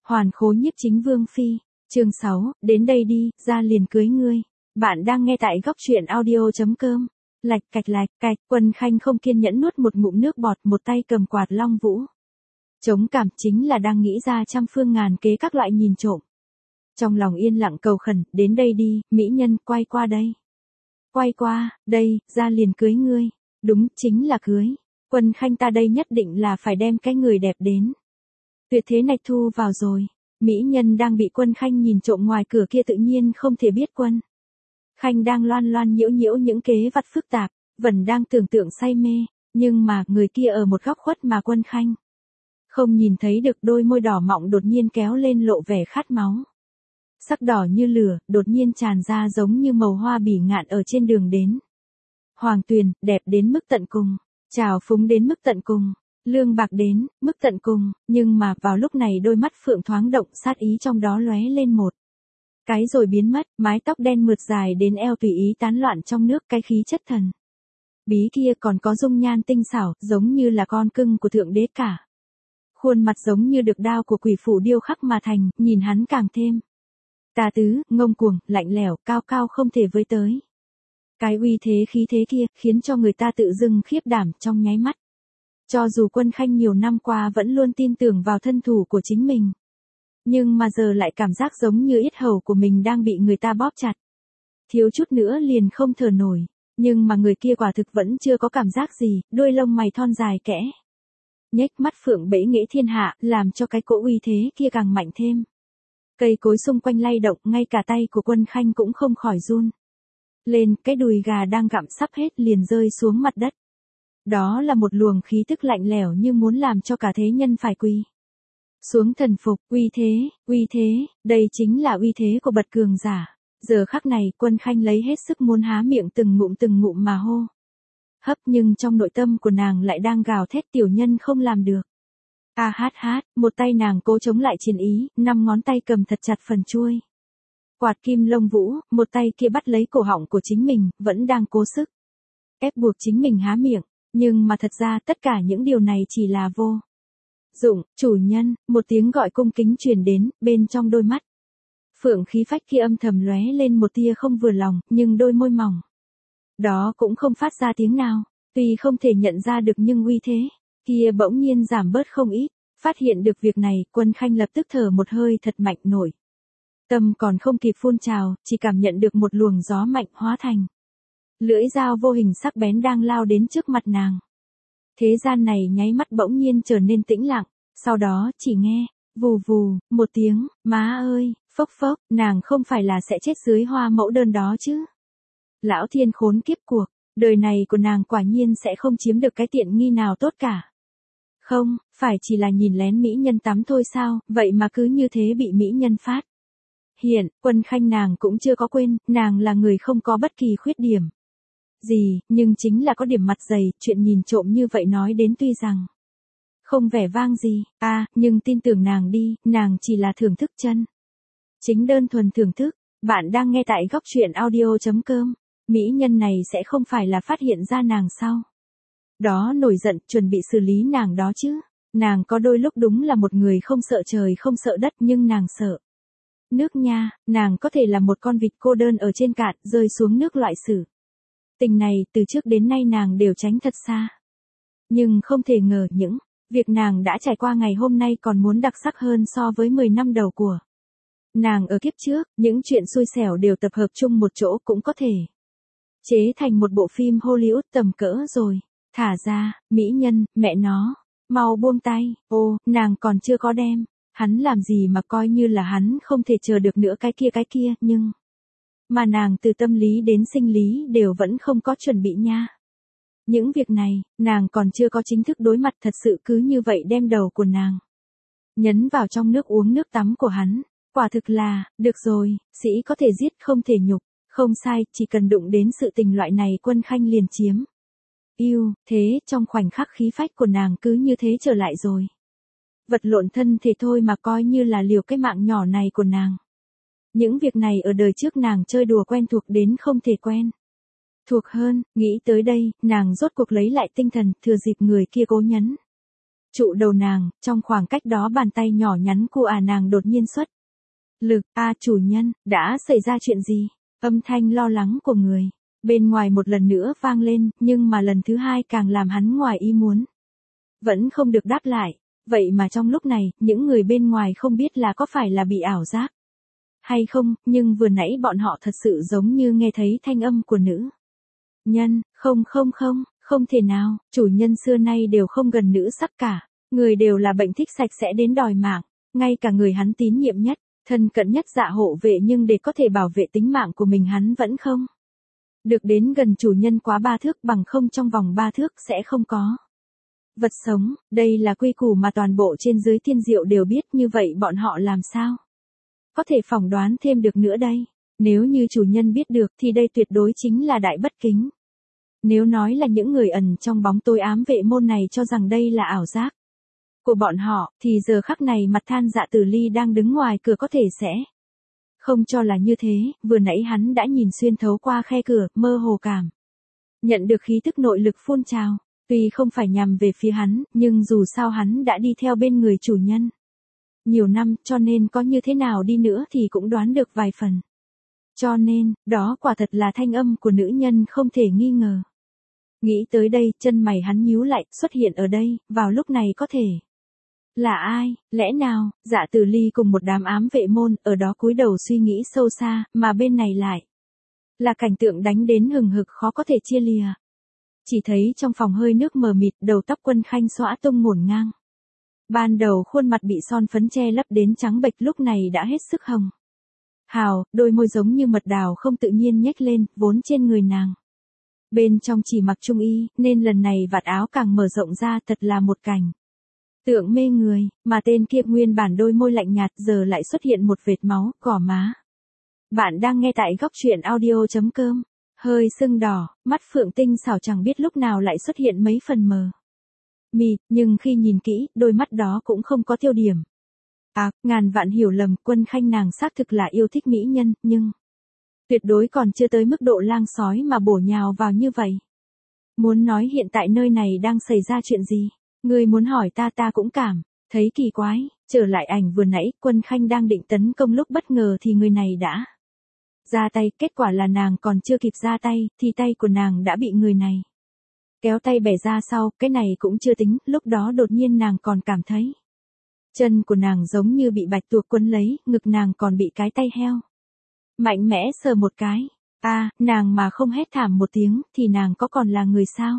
Hoàn khố nhiếp chính vương phi, chương 6, đến đây đi, ra liền cưới ngươi. Bạn đang nghe tại góc truyện audio.com. Lạch cạch, Quân Khanh không kiên nhẫn nuốt một ngụm nước bọt, một tay cầm quạt long vũ. Chống cảm chính là đang nghĩ ra trăm phương ngàn kế các loại nhìn trộm. Trong lòng yên lặng cầu khẩn, đến đây đi, mỹ nhân, quay qua đây. Quay qua, đây, ra liền cưới ngươi. Đúng, chính là cưới. Quân Khanh ta đây nhất định là phải đem cái người đẹp đến. Tuyệt thế này thu vào rồi. Mỹ nhân đang bị Quân Khanh nhìn trộm ngoài cửa kia tự nhiên không thể biết Quân Khanh đang loan loan nhiễu nhiễu những kế vặt phức tạp, vẫn đang tưởng tượng say mê, nhưng mà người kia ở một góc khuất mà Quân Khanh không nhìn thấy được, đôi môi đỏ mọng đột nhiên kéo lên lộ vẻ khát máu. Sắc đỏ như lửa, đột nhiên tràn ra giống như màu hoa bỉ ngạn ở trên đường đến. Hoàng tuyền, đẹp đến mức tận cùng, trào phúng đến mức tận cùng, lương bạc đến mức tận cùng, nhưng mà vào lúc này đôi mắt phượng thoáng động, sát ý trong đó lóe lên một cái rồi biến mất, mái tóc đen mượt dài đến eo tùy ý tán loạn trong nước, cái khí chất thần bí kia còn có dung nhan tinh xảo, giống như là con cưng của thượng đế cả. Khuôn mặt giống như được đao của quỷ phủ điêu khắc mà thành, nhìn hắn càng thêm tà tứ, ngông cuồng, lạnh lẽo, cao cao không thể với tới. Cái uy thế khí thế kia khiến cho người ta tự dưng khiếp đảm trong nháy mắt. Cho dù Quân Khanh nhiều năm qua vẫn luôn tin tưởng vào thân thủ của chính mình, nhưng mà giờ lại cảm giác giống như yết hầu của mình đang bị người ta bóp chặt. Thiếu chút nữa liền không thở nổi, nhưng mà người kia quả thực vẫn chưa có cảm giác gì, đôi lông mày thon dài kẽ nhếch, mắt phượng bẫy nghĩa thiên hạ, làm cho cái cỗ uy thế kia càng mạnh thêm. Cây cối xung quanh lay động, ngay cả tay của Quân Khanh cũng không khỏi run lên, cái đùi gà đang gặm sắp hết liền rơi xuống mặt đất. Đó là một luồng khí tức lạnh lẽo như muốn làm cho cả thế nhân phải quỳ xuống thần phục. Uy thế, đây chính là uy thế của bậc cường giả. Giờ khắc này, Quân Khanh lấy hết sức muốn há miệng từng ngụm mà hô hấp, nhưng trong nội tâm của nàng lại đang gào thét tiểu nhân không làm được. Hát, một tay nàng cố chống lại chiến ý, 5 ngón tay cầm thật chặt phần chuôi quạt kim lông vũ, một tay kia bắt lấy cổ họng của chính mình, vẫn đang cố sức ép buộc chính mình há miệng, nhưng mà thật ra tất cả những điều này chỉ là vô dụng. Chủ nhân, một tiếng gọi cung kính truyền đến, bên trong đôi mắt phượng khí phách kia âm thầm lóe lên một tia không vừa lòng, nhưng đôi môi mỏng đó cũng không phát ra tiếng nào. Tuy không thể nhận ra được nhưng uy thế kia bỗng nhiên giảm bớt không ít. Phát hiện được việc này, Quân Khanh lập tức thở một hơi thật mạnh, nổi tâm còn không kịp phun trào, chỉ cảm nhận được một luồng gió mạnh hóa thành lưỡi dao vô hình sắc bén đang lao đến trước mặt nàng. Thế gian này nháy mắt bỗng nhiên trở nên tĩnh lặng, sau đó chỉ nghe vù vù một tiếng, má ơi, phốc, nàng không phải là sẽ chết dưới hoa mẫu đơn đó chứ? Lão thiên khốn kiếp cuộc, đời này của nàng quả nhiên sẽ không chiếm được cái tiện nghi nào tốt cả. Không, phải chỉ là nhìn lén mỹ nhân tắm thôi sao, vậy mà cứ như thế bị mỹ nhân phát hiện. Quân Khanh nàng cũng chưa có quên, nàng là người không có bất kỳ khuyết điểm gì, nhưng chính là có điểm mặt dày, chuyện nhìn trộm như vậy nói đến tuy rằng không vẻ vang gì, nhưng tin tưởng nàng đi, nàng chỉ là thưởng thức chân chính, đơn thuần thưởng thức. Bạn đang nghe tại góc truyện audio.com. Mỹ nhân này sẽ không phải là phát hiện ra nàng sau đó nổi giận chuẩn bị xử lý nàng đó chứ. Nàng có đôi lúc đúng là một người không sợ trời không sợ đất, nhưng nàng sợ nước nha. Nàng có thể là một con vịt cô đơn ở trên cạn, rơi xuống nước loại xử tình này, từ trước đến nay nàng đều tránh thật xa. Nhưng không thể ngờ những việc nàng đã trải qua ngày hôm nay còn muốn đặc sắc hơn so với 10 năm đầu của nàng ở kiếp trước. Những chuyện xui xẻo đều tập hợp chung một chỗ, cũng có thể chế thành một bộ phim Hollywood tầm cỡ rồi. Thả ra, mỹ nhân, mẹ nó, mau buông tay. Ô, nàng còn chưa có đem hắn làm gì mà coi như là hắn không thể chờ được nữa cái kia, nhưng mà nàng từ tâm lý đến sinh lý đều vẫn không có chuẩn bị nha. Những việc này, nàng còn chưa có chính thức đối mặt, thật sự cứ như vậy đem đầu của nàng nhấn vào trong nước uống nước tắm của hắn. Quả thực là, được rồi, sĩ có thể giết không thể nhục. Không sai, chỉ cần đụng đến sự tình loại này Quân Khanh liền chiếm yêu. Thế trong khoảnh khắc khí phách của nàng cứ như thế trở lại rồi. Vật lộn thân thể thôi mà coi như là liều cái mạng nhỏ này của nàng. Những việc này ở đời trước nàng chơi đùa quen thuộc đến không thể quen thuộc hơn. Nghĩ tới đây, nàng rốt cuộc lấy lại tinh thần, thừa dịp người kia cố nhấn trụ đầu nàng, trong khoảng cách đó bàn tay nhỏ nhắn của nàng đột nhiên xuất lực. Chủ nhân, đã xảy ra chuyện gì? Âm thanh lo lắng của người bên ngoài một lần nữa vang lên, nhưng mà lần thứ hai càng làm hắn ngoài ý muốn. Vẫn không được đáp lại, vậy mà trong lúc này, những người bên ngoài không biết là có phải là bị ảo giác hay không, nhưng vừa nãy bọn họ thật sự giống như nghe thấy thanh âm của nữ nhân. Không thể nào, chủ nhân xưa nay đều không gần nữ sắc cả, người đều là bệnh thích sạch sẽ đến đòi mạng, ngay cả người hắn tín nhiệm nhất, thân cận nhất Dạ hộ vệ, nhưng để có thể bảo vệ tính mạng của mình hắn vẫn không được đến gần chủ nhân quá 3 thước, bằng không trong vòng 3 thước sẽ không có vật sống. Đây là quy củ mà toàn bộ trên dưới Thiên Diệu đều biết, như vậy bọn họ làm sao có thể phỏng đoán thêm được nữa đây? Nếu như chủ nhân biết được thì đây tuyệt đối chính là đại bất kính. Nếu nói là những người ẩn trong bóng tối ám vệ môn này cho rằng đây là ảo giác của bọn họ, thì giờ khắc này mặt Than Dạ Tử Ly đang đứng ngoài cửa có thể sẽ không cho là như thế. Vừa nãy hắn đã nhìn xuyên thấu qua khe cửa, mơ hồ cảm nhận được khí tức nội lực phun trào. Tuy không phải nhằm về phía hắn, nhưng dù sao hắn đã đi theo bên người chủ nhân nhiều năm, cho nên có như thế nào đi nữa thì cũng đoán được vài phần. Cho nên, đó quả thật là thanh âm của nữ nhân không thể nghi ngờ. Nghĩ tới đây, chân mày hắn nhíu lại, xuất hiện ở đây, vào lúc này có thể là ai? Lẽ nào, Dạ Tử Ly cùng một đám ám vệ môn, ở đó cúi đầu suy nghĩ sâu xa, mà bên này lại là cảnh tượng đánh đến hừng hực khó có thể chia lìa. Chỉ thấy trong phòng hơi nước mờ mịt, đầu tóc Quân Khanh xõa tung ngổn ngang. Ban đầu khuôn mặt bị son phấn che lấp đến trắng bệch, lúc này đã hết sức hồng hào, đôi môi giống như mật đào không tự nhiên nhếch lên, vốn trên người nàng bên trong chỉ mặc trung y, nên lần này vạt áo càng mở rộng ra, thật là một cảnh tượng mê người. Mà tên kia nguyên bản đôi môi lạnh nhạt giờ lại xuất hiện một vệt máu, gò má. Bạn đang nghe tại góc truyện audio.com. Hơi sưng đỏ, mắt phượng tinh xảo chẳng biết lúc nào lại xuất hiện mấy phần mờ mịt, nhưng khi nhìn kỹ, đôi mắt đó cũng không có tiêu điểm. Ngàn vạn hiểu lầm, Quân Khanh nàng xác thực là yêu thích mỹ nhân, nhưng tuyệt đối còn chưa tới mức độ lang sói mà bổ nhào vào như vậy. Muốn nói hiện tại nơi này đang xảy ra chuyện gì? Ngươi muốn hỏi ta cũng cảm thấy kỳ quái. Trở lại ảnh vừa nãy, Quân Khanh đang định tấn công lúc bất ngờ thì người này đã ra tay, kết quả là nàng còn chưa kịp ra tay, thì tay của nàng đã bị người này kéo tay bẻ ra sau. Cái này cũng chưa tính, lúc đó đột nhiên nàng còn cảm thấy chân của nàng giống như bị bạch tuộc quấn lấy, ngực nàng còn bị cái tay heo mạnh mẽ sờ một cái. Nàng mà không hét thảm một tiếng, thì nàng có còn là người sao?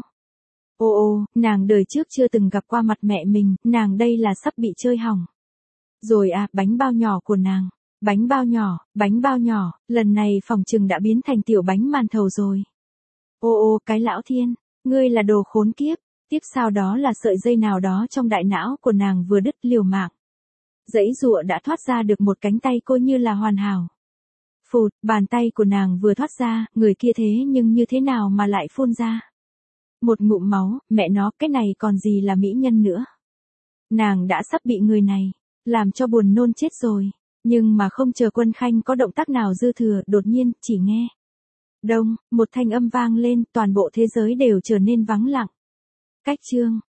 Nàng đời trước chưa từng gặp qua mặt mẹ mình, nàng đây là sắp bị chơi hỏng rồi. Bánh bao nhỏ của nàng. Bánh bao nhỏ, lần này phòng trừng đã biến thành tiểu bánh màn thầu rồi. Cái lão thiên, ngươi là đồ khốn kiếp. Tiếp sau đó là sợi dây nào đó trong đại não của nàng vừa đứt, liều mạng giãy giụa đã thoát ra được một cánh tay cô như là hoàn hảo. Phụt, bàn tay của nàng vừa thoát ra, người kia thế nhưng như thế nào mà lại phun ra một ngụm máu. Mẹ nó, cái này còn gì là mỹ nhân nữa. Nàng đã sắp bị người này làm cho buồn nôn chết rồi. Nhưng mà không chờ Quân Khanh có động tác nào dư thừa, đột nhiên, chỉ nghe đông, một thanh âm vang lên, toàn bộ thế giới đều trở nên vắng lặng. Cách chương